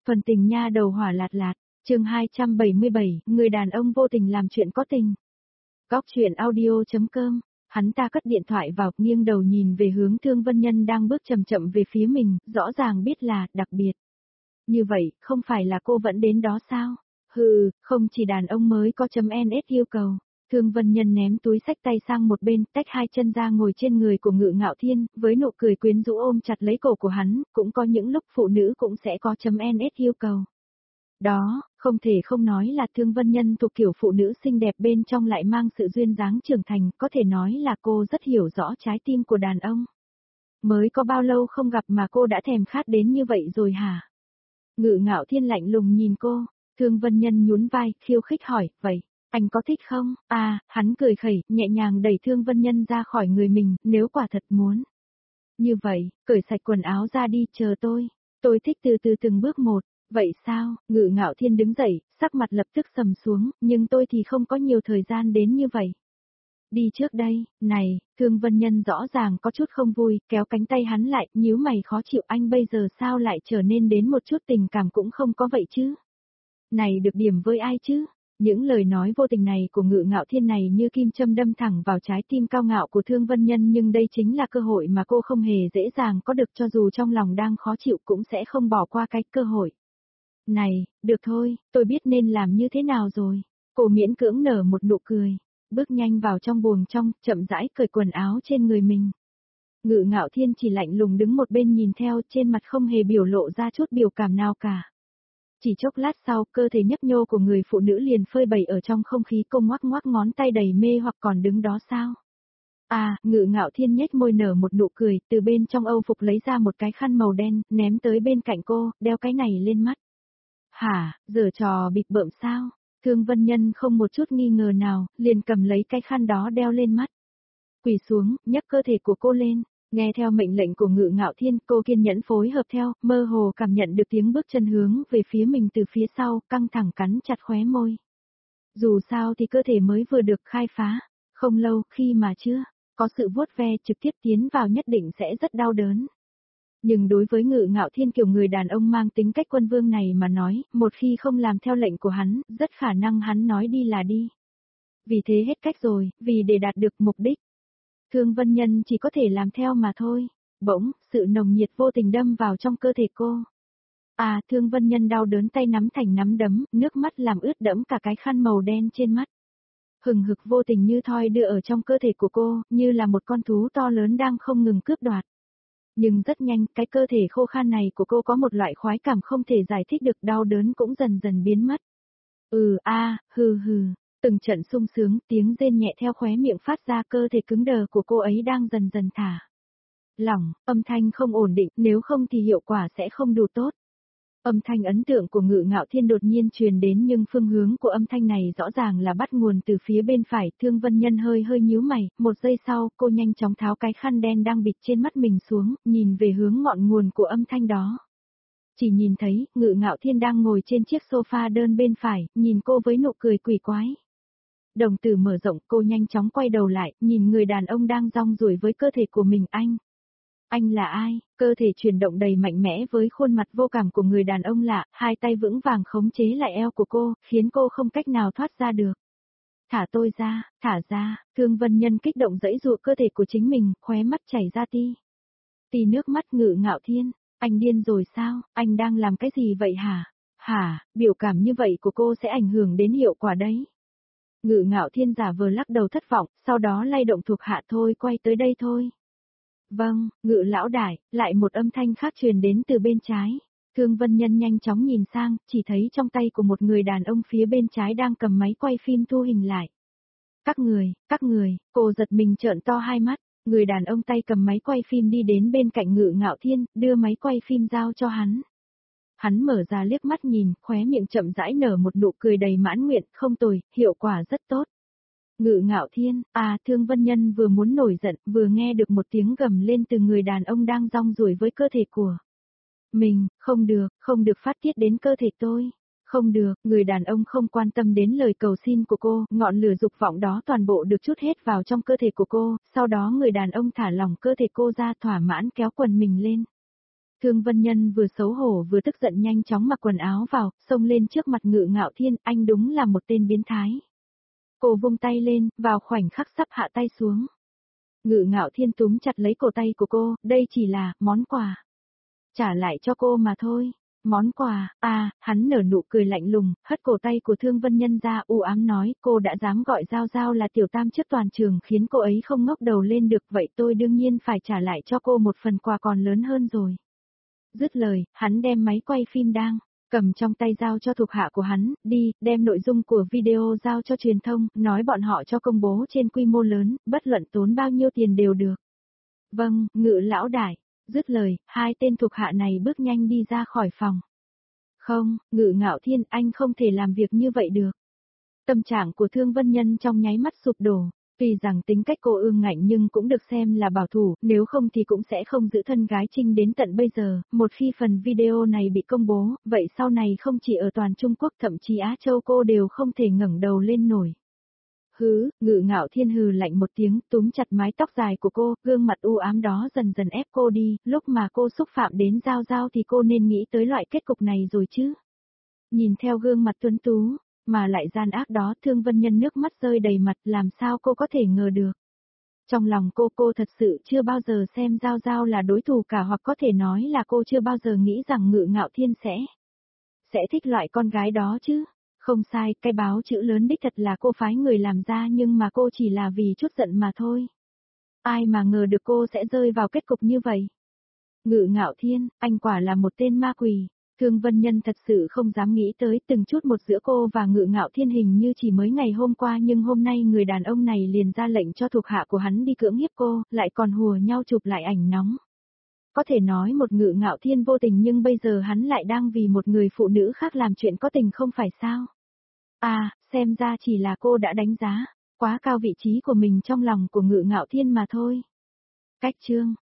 Phần tình nha đầu hỏa lạt lạt, chương 277, người đàn ông vô tình làm chuyện có tình. Góc chuyện audio.com, hắn ta cất điện thoại vào, nghiêng đầu nhìn về hướng Thương Vân Nhân đang bước chậm chậm về phía mình, rõ ràng biết là, đặc biệt. Như vậy, không phải là cô vẫn đến đó sao? Hừ, không chỉ đàn ông mới có .NS yêu cầu. Thương Vân Nhân ném túi xách tay sang một bên, tách hai chân ra ngồi trên người của Ngự Ngạo Thiên, với nụ cười quyến rũ ôm chặt lấy cổ của hắn, cũng có những lúc phụ nữ cũng sẽ có .NS yêu cầu. Đó, không thể không nói là Thương Vân Nhân thuộc kiểu phụ nữ xinh đẹp bên trong lại mang sự duyên dáng trưởng thành, có thể nói là cô rất hiểu rõ trái tim của đàn ông. Mới có bao lâu không gặp mà cô đã thèm khát đến như vậy rồi hả? Ngự Ngạo Thiên lạnh lùng nhìn cô, Thương Vân Nhân nhún vai, khiêu khích hỏi, vậy, anh có thích không? À, hắn cười khẩy, nhẹ nhàng đẩy Thương Vân Nhân ra khỏi người mình, nếu quả thật muốn. Như vậy, cởi sạch quần áo ra đi, chờ tôi thích từ từ từng bước một. Vậy sao? Ngự Ngạo Thiên đứng dậy, sắc mặt lập tức sầm xuống, nhưng tôi thì không có nhiều thời gian đến như vậy. Đi trước đây, này, Thương Vân Nhân rõ ràng có chút không vui, kéo cánh tay hắn lại, nhíu mày khó chịu, anh bây giờ sao lại trở nên đến một chút tình cảm cũng không có vậy chứ? Này được điểm với ai chứ? Những lời nói vô tình này của Ngự Ngạo Thiên này như kim châm đâm thẳng vào trái tim cao ngạo của Thương Vân Nhân, nhưng đây chính là cơ hội mà cô không hề dễ dàng có được, cho dù trong lòng đang khó chịu cũng sẽ không bỏ qua cái cơ hội. Này, được thôi, tôi biết nên làm như thế nào rồi. Cô miễn cưỡng nở một nụ cười, bước nhanh vào trong buồng trong, chậm rãi cởi quần áo trên người mình. Ngự Ngạo Thiên chỉ lạnh lùng đứng một bên nhìn theo, trên mặt không hề biểu lộ ra chút biểu cảm nào cả. Chỉ chốc lát sau, cơ thể nhấp nhô của người phụ nữ liền phơi bày ở trong không khí, cô ngoắc ngoắc ngón tay đầy mê hoặc còn đứng đó sao? À, Ngự Ngạo Thiên nhếch môi nở một nụ cười, từ bên trong âu phục lấy ra một cái khăn màu đen, ném tới bên cạnh cô, đeo cái này lên mắt. Hả, giở trò bịp bợm sao? Thương Vân Nhân không một chút nghi ngờ nào, liền cầm lấy cái khăn đó đeo lên mắt. Quỳ xuống, nhấc cơ thể của cô lên, nghe theo mệnh lệnh của Ngự Ngạo Thiên, cô kiên nhẫn phối hợp theo, mơ hồ cảm nhận được tiếng bước chân hướng về phía mình từ phía sau, căng thẳng cắn chặt khóe môi. Dù sao thì cơ thể mới vừa được khai phá, không lâu khi mà chưa có sự vuốt ve trực tiếp tiến vào nhất định sẽ rất đau đớn. Nhưng đối với Ngự Ngạo Thiên kiểu người đàn ông mang tính cách quân vương này mà nói, một khi không làm theo lệnh của hắn, rất khả năng hắn nói đi là đi. Vì thế hết cách rồi, vì để đạt được mục đích. Thương Vân Nhân chỉ có thể làm theo mà thôi. Bỗng, sự nồng nhiệt vô tình đâm vào trong cơ thể cô. À, Thương Vân Nhân đau đớn tay nắm thành nắm đấm, nước mắt làm ướt đẫm cả cái khăn màu đen trên mắt. Hừng hực vô tình như thoi đưa ở trong cơ thể của cô, như là một con thú to lớn đang không ngừng cướp đoạt. Nhưng rất nhanh, cái cơ thể khô khan này của cô có một loại khoái cảm không thể giải thích được, đau đớn cũng dần dần biến mất. Hừ hừ, từng trận sung sướng, tiếng rên nhẹ theo khóe miệng phát ra, cơ thể cứng đờ của cô ấy đang dần dần thả lỏng, âm thanh không ổn định, nếu không thì hiệu quả sẽ không đủ tốt. Âm thanh ấn tượng của Ngự Ngạo Thiên đột nhiên truyền đến, nhưng phương hướng của âm thanh này rõ ràng là bắt nguồn từ phía bên phải. Thương Vân Nhân hơi nhíu mày, một giây sau, cô nhanh chóng tháo cái khăn đen đang bịt trên mắt mình xuống, nhìn về hướng ngọn nguồn của âm thanh đó. Chỉ nhìn thấy, Ngự Ngạo Thiên đang ngồi trên chiếc sofa đơn bên phải, nhìn cô với nụ cười quỷ quái. Đồng tử mở rộng, cô nhanh chóng quay đầu lại, nhìn người đàn ông đang rong ruổi với cơ thể của mình. Anh là ai? Cơ thể chuyển động đầy mạnh mẽ với khuôn mặt vô cảm của người đàn ông lạ, hai tay vững vàng khống chế lại eo của cô, khiến cô không cách nào thoát ra được. Thả tôi ra, thả ra, Thương Vân Nhân kích động giãy giụa cơ thể của chính mình, khóe mắt chảy ra tí nước mắt. Ngự Ngạo Thiên, anh điên rồi sao? Anh đang làm cái gì vậy hả? Biểu cảm như vậy của cô sẽ ảnh hưởng đến hiệu quả đấy. Ngự Ngạo Thiên giả vờ lắc đầu thất vọng, sau đó lay động thuộc hạ, thôi quay tới đây thôi. Vâng, Ngự lão đại, lại một âm thanh khác truyền đến từ bên trái. Thương Vân Nhân nhanh chóng nhìn sang, chỉ thấy trong tay của một người đàn ông phía bên trái đang cầm máy quay phim thu hình lại. Các người, cô giật mình trợn to hai mắt, người đàn ông tay cầm máy quay phim đi đến bên cạnh Ngự Ngạo Thiên, đưa máy quay phim giao cho hắn. Hắn mở ra liếc mắt nhìn, khóe miệng chậm rãi nở một nụ cười đầy mãn nguyện, không tồi, hiệu quả rất tốt. Ngự Ngạo Thiên, Thương Vân Nhân vừa muốn nổi giận, vừa nghe được một tiếng gầm lên từ người đàn ông đang rong ruổi với cơ thể của mình. Không được phát tiết đến cơ thể tôi. Không được, người đàn ông không quan tâm đến lời cầu xin của cô, ngọn lửa dục vọng đó toàn bộ được trút hết vào trong cơ thể của cô, sau đó người đàn ông thả lỏng cơ thể cô ra, thỏa mãn kéo quần mình lên. Thương Vân Nhân vừa xấu hổ vừa tức giận nhanh chóng mặc quần áo vào, xông lên trước mặt Ngự Ngạo Thiên, anh đúng là một tên biến thái. Cô vung tay lên, vào khoảnh khắc sắp hạ tay xuống. Ngự Ngạo Thiên túm chặt lấy cổ tay của cô, đây chỉ là món quà. Trả lại cho cô mà thôi. Món quà, hắn nở nụ cười lạnh lùng, hất cổ tay của Thương Vân Nhân ra u ám nói, cô đã dám gọi Giao Giao là tiểu tam trước toàn trường khiến cô ấy không ngóc đầu lên được, vậy tôi đương nhiên phải trả lại cho cô một phần quà còn lớn hơn rồi. Dứt lời, hắn đem máy quay phim đang cầm trong tay giao cho thuộc hạ của hắn, đi, đem nội dung của video giao cho truyền thông, nói bọn họ cho công bố trên quy mô lớn, bất luận tốn bao nhiêu tiền đều được. Vâng, Ngự lão đại. Dứt lời, hai tên thuộc hạ này bước nhanh đi ra khỏi phòng. Không, Ngự Ngạo Thiên, anh không thể làm việc như vậy được. Tâm trạng của Thương Vân Nhân trong nháy mắt sụp đổ. Tuy rằng tính cách cô ương ngạnh nhưng cũng được xem là bảo thủ, nếu không thì cũng sẽ không giữ thân gái Trinh đến tận bây giờ. Một khi phần video này bị công bố, vậy sau này không chỉ ở toàn Trung Quốc thậm chí Á Châu cô đều không thể ngẩng đầu lên nổi. Hứ, Ngự Ngạo Thiên hừ lạnh một tiếng, túm chặt mái tóc dài của cô, gương mặt u ám đó dần dần ép cô đi, lúc mà cô xúc phạm đến Giao Giao thì cô nên nghĩ tới loại kết cục này rồi chứ. Nhìn theo gương mặt tuấn tú, mà lại gian ác đó, Thương Vân Nhân nước mắt rơi đầy mặt, làm sao cô có thể ngờ được. Trong lòng cô thật sự chưa bao giờ xem Giao Giao là đối thủ cả, hoặc có thể nói là cô chưa bao giờ nghĩ rằng Ngự Ngạo Thiên sẽ thích loại con gái đó chứ. Không sai, cái báo chữ lớn đích thật là cô phái người làm ra, nhưng mà cô chỉ là vì chút giận mà thôi. Ai mà ngờ được cô sẽ rơi vào kết cục như vậy. Ngự Ngạo Thiên, anh quả là một tên ma quỷ. Thương Vân Nhân thật sự không dám nghĩ tới từng chút một giữa cô và Ngự Ngạo Thiên, hình như chỉ mới ngày hôm qua nhưng hôm nay người đàn ông này liền ra lệnh cho thuộc hạ của hắn đi cưỡng hiếp cô, lại còn hùa nhau chụp lại ảnh nóng. Có thể nói một Ngự Ngạo Thiên vô tình, nhưng bây giờ hắn lại đang vì một người phụ nữ khác làm chuyện có tình, không phải sao? Xem ra chỉ là cô đã đánh giá quá cao vị trí của mình trong lòng của Ngự Ngạo Thiên mà thôi. Cách chương